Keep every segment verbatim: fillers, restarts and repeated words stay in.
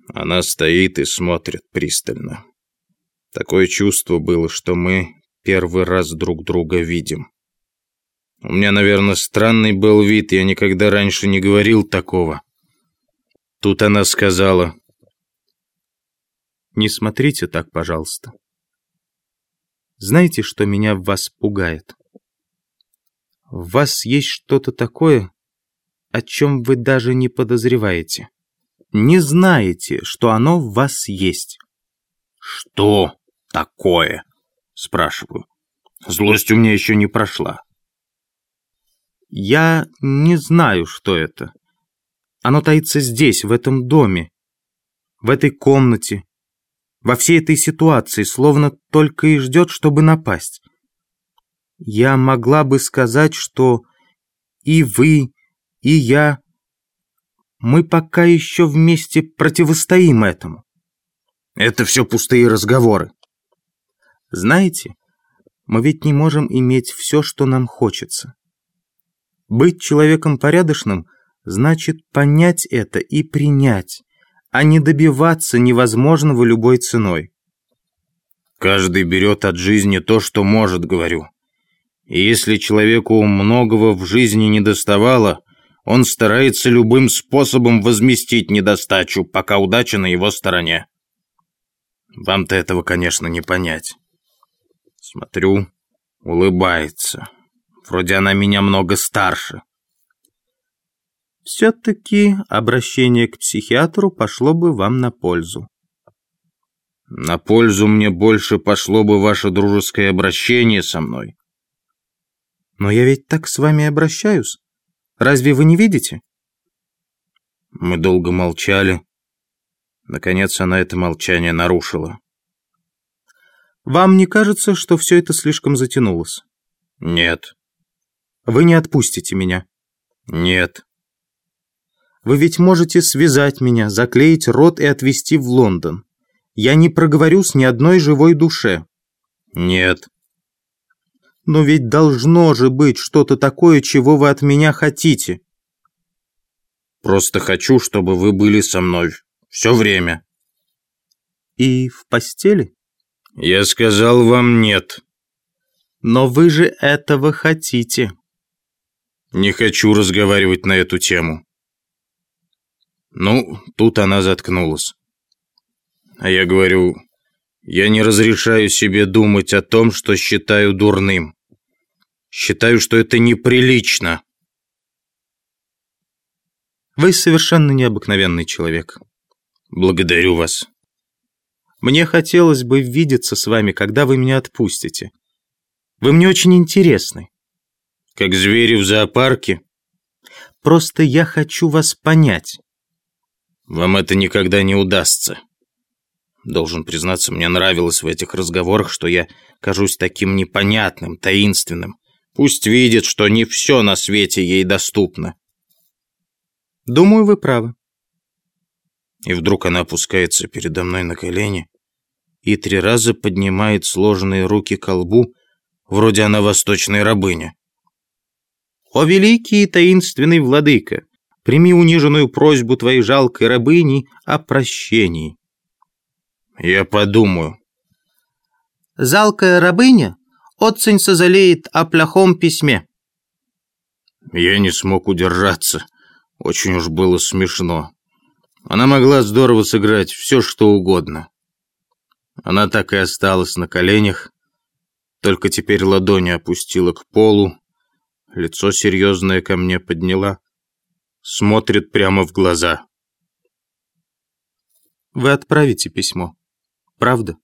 Она стоит и смотрит пристально. Такое чувство было, что мы первый раз друг друга видим. У меня, наверное, странный был вид, я никогда раньше не говорил такого. Тут она сказала: «Не смотрите так, пожалуйста. Знаете, что меня в вас пугает? В вас есть что-то такое, о чем вы даже не подозреваете. Не знаете, что оно в вас есть». «Что такое?» — спрашиваю. Злость у меня еще не прошла. «Я не знаю, что это. Оно таится здесь, в этом доме, в этой комнате, во всей этой ситуации, словно только и ждет, чтобы напасть. Я могла бы сказать, что и вы, и я, мы пока еще вместе противостоим этому». «Это все пустые разговоры». «Знаете, мы ведь не можем иметь все, что нам хочется. Быть человеком порядочным значит понять это и принять, а не добиваться невозможного любой ценой». «Каждый берет от жизни то, что может, говорю. И если человеку многого в жизни недоставало, он старается любым способом возместить недостачу, пока удача на его стороне. Вам-то этого, конечно, не понять». Смотрю, улыбается. Вроде она меня много старше. «Все-таки обращение к психиатру пошло бы вам на пользу». «На пользу мне больше пошло бы ваше дружеское обращение со мной». «Но я ведь так с вами обращаюсь. Разве вы не видите?» Мы долго молчали. Наконец она это молчание нарушила. «Вам не кажется, что все это слишком затянулось?» «Нет». «Вы не отпустите меня?» «Нет». «Вы ведь можете связать меня, заклеить рот и отвезти в Лондон. Я не проговорю с ни одной живой душе». «Нет». «Но ведь должно же быть что-то такое, чего вы от меня хотите». «Просто хочу, чтобы вы были со мной все время». «И в постели?» «Я сказал вам нет». «Но вы же этого хотите». «Не хочу разговаривать на эту тему». Ну, тут она заткнулась. А я говорю: я не разрешаю себе думать о том, что считаю дурным. Считаю, что это неприлично. Вы совершенно необыкновенный человек. Благодарю вас. Мне хотелось бы видеться с вами, когда вы меня отпустите. Вы мне очень интересны. Как звери в зоопарке? Просто я хочу вас понять. Вам это никогда не удастся. Должен признаться, мне нравилось в этих разговорах, что я кажусь таким непонятным, таинственным. Пусть видит, что не все на свете ей доступно. Думаю, вы правы. И вдруг она опускается передо мной на колени и три раза поднимает сложенные руки ко лбу, вроде она восточная рабыня. «О великий и таинственный владыка, прими униженную просьбу твоей жалкой рабыни о прощении». Я подумаю. «Жалкая рабыня очень сожалеет о плохом письме». Я не смог удержаться. Очень уж было смешно. Она могла здорово сыграть все, что угодно. Она так и осталась на коленях, только теперь ладони опустила к полу, лицо серьезное ко мне подняла, смотрит прямо в глаза. «Вы отправите письмо, правда?»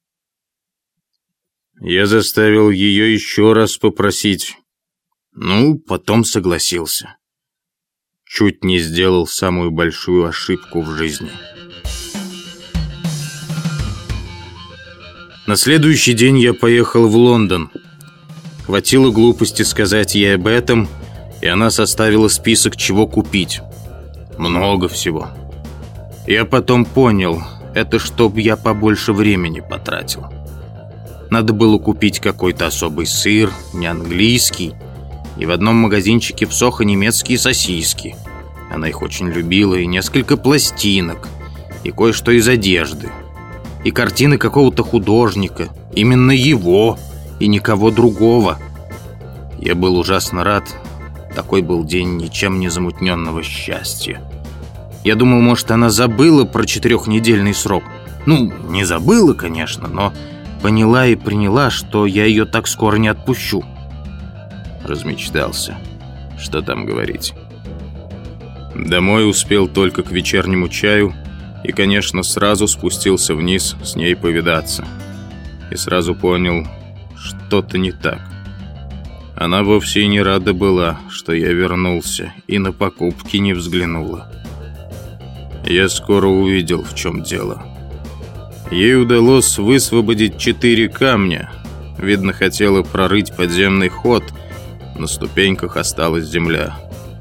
Я заставил ее еще раз попросить. Ну, потом согласился. Чуть не сделал самую большую ошибку в жизни. На следующий день я поехал в Лондон. Хватило глупости сказать ей об этом, и она составила список, чего купить. Много всего. Я потом понял, это чтоб я побольше времени потратил. Надо было купить какой-то особый сыр, не английский, и в одном магазинчике в Сохо немецкие сосиски. Она их очень любила, и несколько пластинок. и кое-что из одежды, и картины какого-то художника, именно его, и никого другого. Я был ужасно рад. Такой был день ничем не замутненного счастья. Я думал, может, она забыла про четырехнедельный срок. Ну, не забыла, конечно, но поняла и приняла, что я ее так скоро не отпущу. Размечтался. Что там говорить. Домой успел только к вечернему чаю и, конечно, сразу спустился вниз с ней повидаться. И сразу понял, что-то не так. Она вовсе не рада была, что я вернулся, и на покупки не взглянула. Я скоро увидел, в чем дело. Ей удалось высвободить четыре камня. Видно, хотела прорыть подземный ход. На ступеньках осталась земля.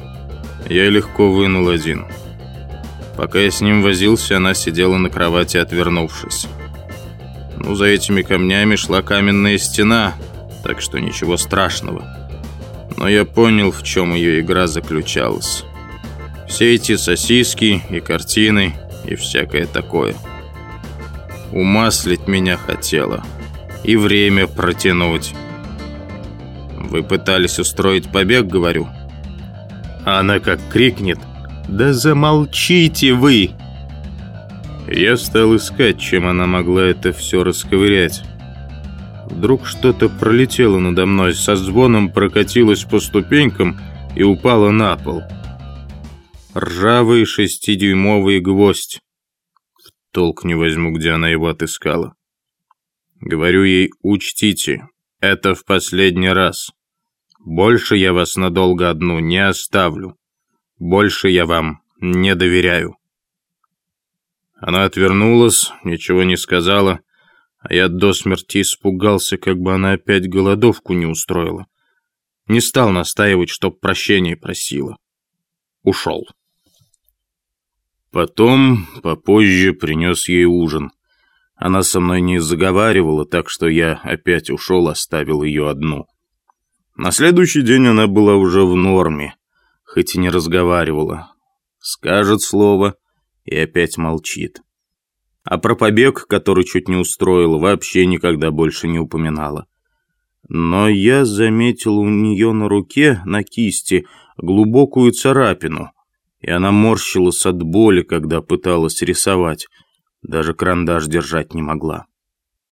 Я легко вынул один. Пока я с ним возился, она сидела на кровати, отвернувшись. Ну, за этими камнями шла каменная стена, так что ничего страшного. Но я понял, в чем ее игра заключалась. Все эти сосиски и картины и всякое такое. Умаслить меня хотела и время протянуть. Вы пытались устроить побег, говорю. А она как крикнет: «Да замолчите вы!» Я стал искать, чем она могла это все расковырять. Вдруг что-то пролетело надо мной, со звоном прокатилось по ступенькам и упало на пол. Ржавый шестидюймовый гвоздь. Толк не возьму, где она его отыскала. Говорю ей: учтите, это в последний раз. Больше я вас надолго одну не оставлю. Больше я вам не доверяю. Она отвернулась, ничего не сказала, а я до смерти испугался, как бы она опять голодовку не устроила. Не стал настаивать, чтоб прощения просила. Ушел. Потом, попозже, принес ей ужин. Она со мной не заговаривала, так что я опять ушел, оставил ее одну. На следующий день она была уже в норме, хоть и не разговаривала. Скажет слово и опять молчит. А про побег, который чуть не устроила, вообще никогда больше не упоминала. Но я заметил у нее на руке, на кисти, глубокую царапину, и она морщилась от боли, когда пыталась рисовать. Даже карандаш держать не могла.